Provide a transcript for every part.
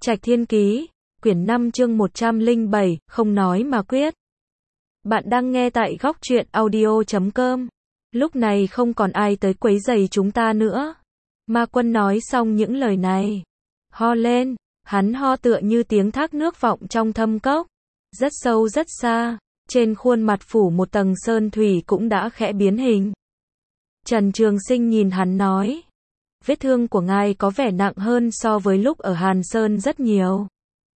Trạch Thiên Ký, quyển 5 chương 107, không nói mà quyết. Bạn đang nghe tại góc truyện audio.com. Lúc này không còn ai tới quấy rầy chúng ta nữa. Ma Quân nói xong những lời này, ho lên, hắn ho tựa như tiếng thác nước vọng trong thâm cốc, rất sâu rất xa, trên khuôn mặt phủ một tầng sơn thủy cũng đã khẽ biến hình. Trần Trường Sinh nhìn hắn nói, vết thương của ngài có vẻ nặng hơn so với lúc ở Hàn Sơn rất nhiều.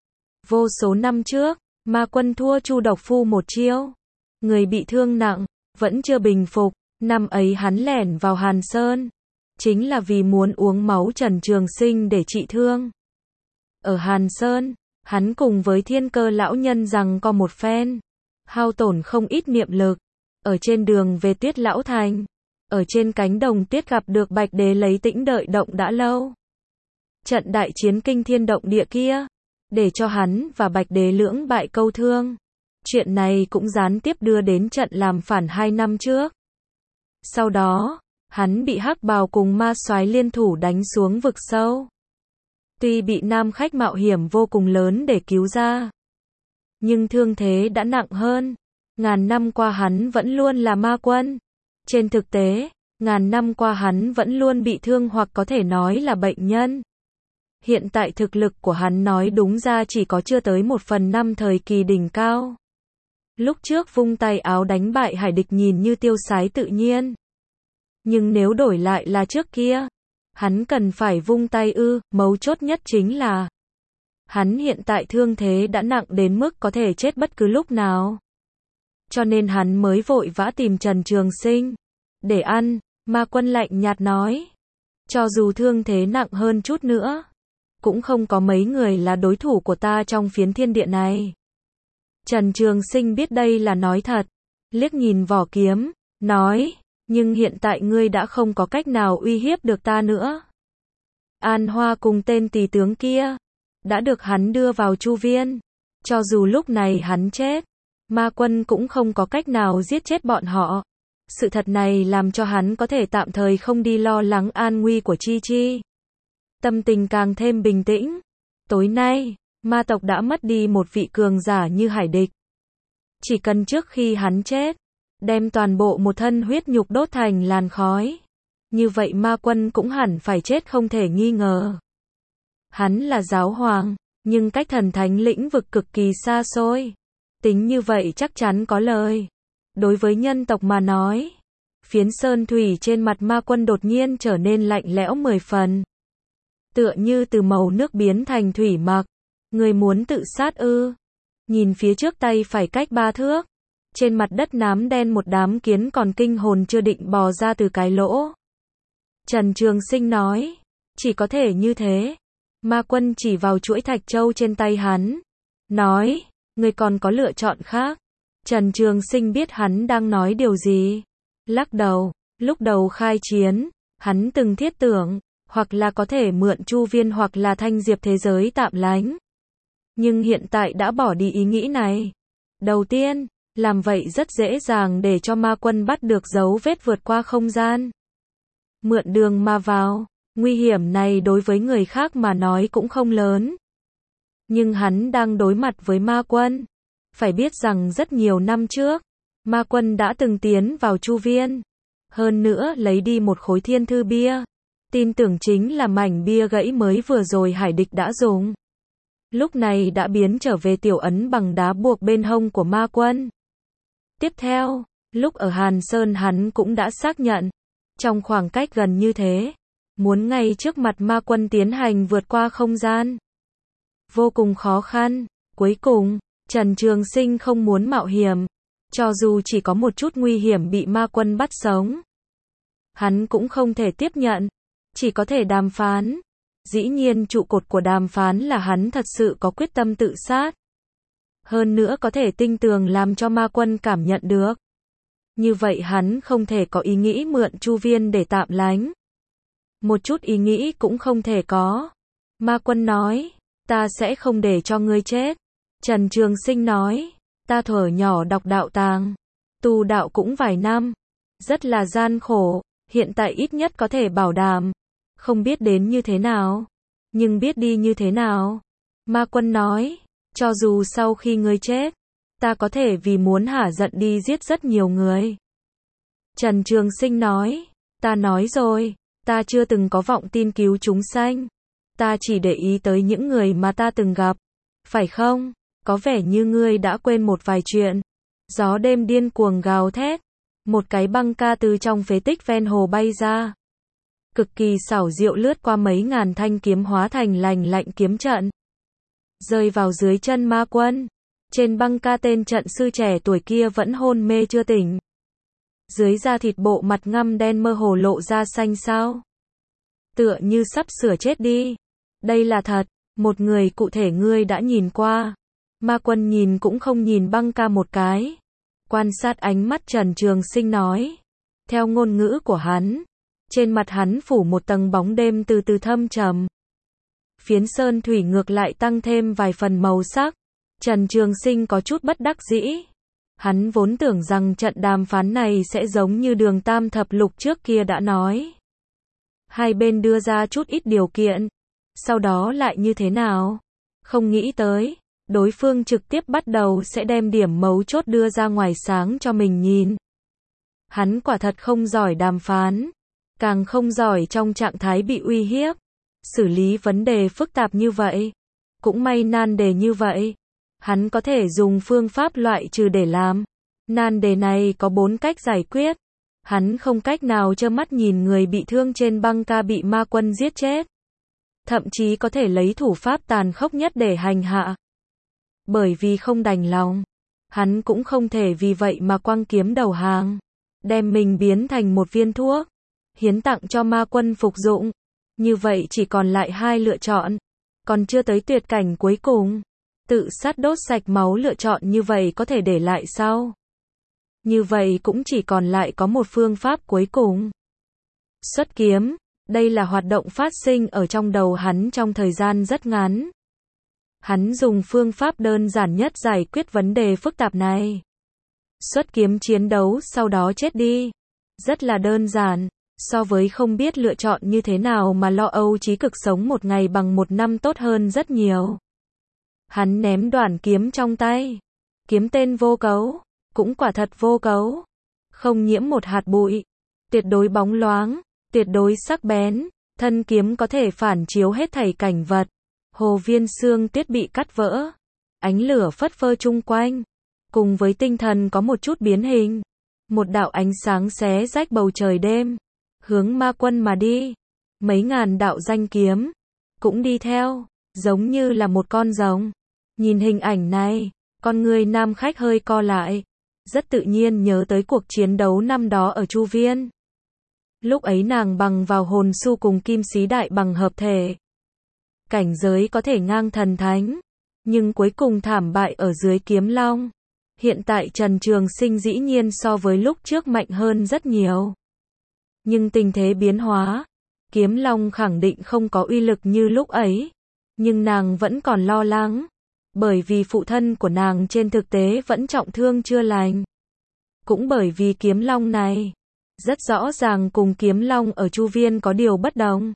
Vô số năm trước, Ma Quân thua Chu Độc Phu một chiêu, người bị thương nặng, vẫn chưa bình phục, năm ấy hắn lẻn vào Hàn Sơn, chính là vì muốn uống máu Trần Trường Sinh để trị thương. Ở Hàn Sơn, hắn cùng với Thiên Cơ lão nhân rằng có một phen, hao tổn không ít niệm lực. Ở trên đường về Tuyết Lão Thành, ở trên cánh đồng tuyết gặp được Bạch Đế lấy tĩnh đợi động đã lâu. Trận đại chiến kinh thiên động địa kia, để cho hắn và Bạch Đế lưỡng bại câu thương. Chuyện này cũng gián tiếp đưa đến trận làm phản 2 năm trước. Sau đó, hắn bị Hắc Bào cùng ma soái liên thủ đánh xuống vực sâu. Tuy bị nam khách mạo hiểm vô cùng lớn để cứu ra, nhưng thương thế đã nặng hơn. Ngàn năm qua hắn vẫn luôn là Ma Quân. Trên thực tế, ngàn năm qua hắn vẫn luôn bị thương hoặc có thể nói là bệnh nhân. Hiện tại thực lực của hắn nói đúng ra chỉ có chưa tới 1/5 thời kỳ đỉnh cao. Lúc trước vung tay áo đánh bại hải địch nhìn như tiêu sái tự nhiên. Nhưng nếu đổi lại là trước kia, hắn cần phải vung tay mấu chốt nhất chính là hắn hiện tại thương thế đã nặng đến mức có thể chết bất cứ lúc nào. Cho nên hắn mới vội vã tìm Trần Trường Sinh để ăn. Ma Quân lạnh nhạt nói, cho dù thương thế nặng hơn chút nữa, cũng không có mấy người là đối thủ của ta trong phiến thiên địa này. Trần Trường Sinh biết đây là nói thật, liếc nhìn vỏ kiếm, nói, nhưng hiện tại ngươi đã không có cách nào uy hiếp được ta nữa. An Hoa cùng tên tỳ tướng kia, đã được hắn đưa vào Chu Viên. Cho dù lúc này hắn chết, Ma Quân cũng không có cách nào giết chết bọn họ. Sự thật này làm cho hắn có thể tạm thời không đi lo lắng an nguy của Chi Chi. Tâm tình càng thêm bình tĩnh. Tối nay, ma tộc đã mất đi một vị cường giả như hải địch. Chỉ cần trước khi hắn chết, đem toàn bộ một thân huyết nhục đốt thành làn khói, như vậy Ma Quân cũng hẳn phải chết không thể nghi ngờ. Hắn là giáo hoàng, nhưng cách thần thánh lĩnh vực cực kỳ xa xôi. Tính như vậy chắc chắn có lời. Đối với nhân tộc mà nói, phiến sơn thủy trên mặt Ma Quân đột nhiên trở nên lạnh lẽo 10 phần. Tựa như từ màu nước biến thành thủy mặc. Người muốn tự sát ư? Nhìn phía trước tay phải cách 3 thước. Trên mặt đất nám đen một đám kiến còn kinh hồn chưa định bò ra từ cái lỗ. Trần Trường Sinh nói, chỉ có thể như thế. Ma Quân chỉ vào chuỗi thạch châu trên tay hắn, nói, người còn có lựa chọn khác. Trần Trường Sinh biết hắn đang nói điều gì. Lắc đầu, lúc đầu khai chiến, hắn từng thiết tưởng, hoặc là có thể mượn Chu Viên hoặc là Thanh Diệp thế giới tạm lánh. Nhưng hiện tại đã bỏ đi ý nghĩ này. Đầu tiên, làm vậy rất dễ dàng để cho Ma Quân bắt được dấu vết vượt qua không gian. Mượn đường mà vào, nguy hiểm này đối với người khác mà nói cũng không lớn. Nhưng hắn đang đối mặt với Ma Quân. Phải biết rằng rất nhiều năm trước, Ma Quân đã từng tiến vào Chu Viên. Hơn nữa lấy đi một khối thiên thư bia. Tin tưởng chính là mảnh bia gãy mới vừa rồi hải địch đã dùng. Lúc này đã biến trở về tiểu ấn bằng đá buộc bên hông của Ma Quân. Tiếp theo, lúc ở Hàn Sơn hắn cũng đã xác nhận, trong khoảng cách gần như thế, muốn ngay trước mặt Ma Quân tiến hành vượt qua không gian, vô cùng khó khăn. Cuối cùng, Trần Trường Sinh không muốn mạo hiểm, cho dù chỉ có một chút nguy hiểm bị Ma Quân bắt sống. Hắn cũng không thể tiếp nhận, chỉ có thể đàm phán. Dĩ nhiên trụ cột của đàm phán là hắn thật sự có quyết tâm tự sát. Hơn nữa có thể tinh tường làm cho Ma Quân cảm nhận được. Như vậy hắn không thể có ý nghĩ mượn Chu Viên để tạm lánh. Một chút ý nghĩ cũng không thể có. Ma Quân nói, ta sẽ không để cho ngươi chết. Trần Trường Sinh nói, ta thuở nhỏ đọc đạo tàng, tu đạo cũng vài năm, rất là gian khổ, hiện tại ít nhất có thể bảo đảm, không biết đến như thế nào, nhưng biết đi như thế nào. Ma Quân nói, cho dù sau khi ngươi chết, ta có thể vì muốn hả giận đi giết rất nhiều người. Trần Trường Sinh nói, ta nói rồi, ta chưa từng có vọng tin cứu chúng sanh. Ta chỉ để ý tới những người mà ta từng gặp. Phải không? Có vẻ như ngươi đã quên một vài chuyện. Gió đêm điên cuồng gào thét. Một cái băng ca từ trong phế tích ven hồ bay ra. Cực kỳ xảo diệu lướt qua mấy ngàn thanh kiếm hóa thành lành lạnh kiếm trận. Rơi vào dưới chân Ma Quân. Trên băng ca tên trận sư trẻ tuổi kia vẫn hôn mê chưa tỉnh. Dưới da thịt bộ mặt ngăm đen mơ hồ lộ ra xanh xao. Tựa như sắp sửa chết đi. Đây là thật, một người cụ thể ngươi đã nhìn qua. Ma Quân nhìn cũng không nhìn băng ca một cái. Quan sát ánh mắt Trần Trường Sinh nói. Theo ngôn ngữ của hắn, trên mặt hắn phủ một tầng bóng đêm từ từ thâm trầm. Phiến sơn thủy ngược lại tăng thêm vài phần màu sắc. Trần Trường Sinh có chút bất đắc dĩ. Hắn vốn tưởng rằng trận đàm phán này sẽ giống như Đường Tam Thập Lục trước kia đã nói. Hai bên đưa ra chút ít điều kiện. Sau đó lại như thế nào? Không nghĩ tới, đối phương trực tiếp bắt đầu sẽ đem điểm mấu chốt đưa ra ngoài sáng cho mình nhìn. Hắn quả thật không giỏi đàm phán, càng không giỏi trong trạng thái bị uy hiếp, xử lý vấn đề phức tạp như vậy. Cũng may nan đề như vậy, hắn có thể dùng phương pháp loại trừ để làm. Nan đề này có 4 cách giải quyết. Hắn không cách nào trơ mắt nhìn người bị thương trên băng ca bị Ma Quân giết chết. Thậm chí có thể lấy thủ pháp tàn khốc nhất để hành hạ. Bởi vì không đành lòng, hắn cũng không thể vì vậy mà quăng kiếm đầu hàng, đem mình biến thành một viên thuốc, hiến tặng cho Ma Quân phục dụng. Như vậy chỉ còn lại 2 lựa chọn, còn chưa tới tuyệt cảnh cuối cùng. Tự sát đốt sạch máu lựa chọn như vậy có thể để lại sau. Như vậy cũng chỉ còn lại có một phương pháp cuối cùng. Xuất kiếm. Đây là hoạt động phát sinh ở trong đầu hắn trong thời gian rất ngắn. Hắn dùng phương pháp đơn giản nhất giải quyết vấn đề phức tạp này. Xuất kiếm chiến đấu sau đó chết đi. Rất là đơn giản, so với không biết lựa chọn như thế nào mà lo âu chí cực sống một ngày bằng 1 năm tốt hơn rất nhiều. Hắn ném đoạn kiếm trong tay. Kiếm tên vô cấu, cũng quả thật vô cấu. Không nhiễm một hạt bụi. Tuyệt đối bóng loáng. Tuyệt đối sắc bén, thân kiếm có thể phản chiếu hết thảy cảnh vật. Hồ viên xương tuyết bị cắt vỡ, ánh lửa phất phơ chung quanh, cùng với tinh thần có một chút biến hình. Một đạo ánh sáng xé rách bầu trời đêm, hướng Ma Quân mà đi. Mấy ngàn đạo danh kiếm cũng đi theo, giống như là một con rồng. Nhìn hình ảnh này, con người nam khách hơi co lại, rất tự nhiên nhớ tới cuộc chiến đấu năm đó ở Chu Viên. Lúc ấy nàng bằng vào hồn su cùng Kim Sĩ Đại bằng hợp thể. Cảnh giới có thể ngang thần thánh, nhưng cuối cùng thảm bại ở dưới Kiếm Long. Hiện tại Trần Trường Sinh dĩ nhiên so với lúc trước mạnh hơn rất nhiều. Nhưng tình thế biến hóa, Kiếm Long khẳng định không có uy lực như lúc ấy. Nhưng nàng vẫn còn lo lắng, bởi vì phụ thân của nàng trên thực tế vẫn trọng thương chưa lành. Cũng bởi vì Kiếm Long này rất rõ ràng cùng Kiếm Long ở Chu Viên có điều bất đồng.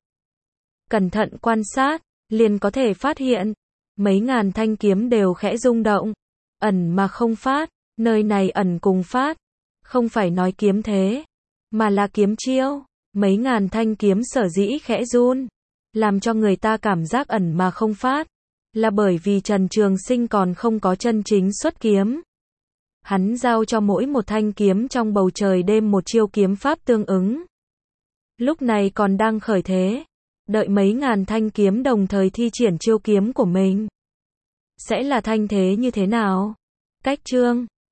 Cẩn thận quan sát, liền có thể phát hiện, mấy ngàn thanh kiếm đều khẽ rung động, ẩn mà không phát, nơi này ẩn cùng phát, không phải nói kiếm thế, mà là kiếm chiêu. Mấy ngàn thanh kiếm sở dĩ khẽ run, làm cho người ta cảm giác ẩn mà không phát, là bởi vì Trần Trường Sinh còn không có chân chính xuất kiếm. Hắn giao cho mỗi một thanh kiếm trong bầu trời đêm một chiêu kiếm pháp tương ứng. Lúc này còn đang khởi thế, đợi mấy ngàn thanh kiếm đồng thời thi triển chiêu kiếm của mình. Sẽ là thanh thế như thế nào? Cách chương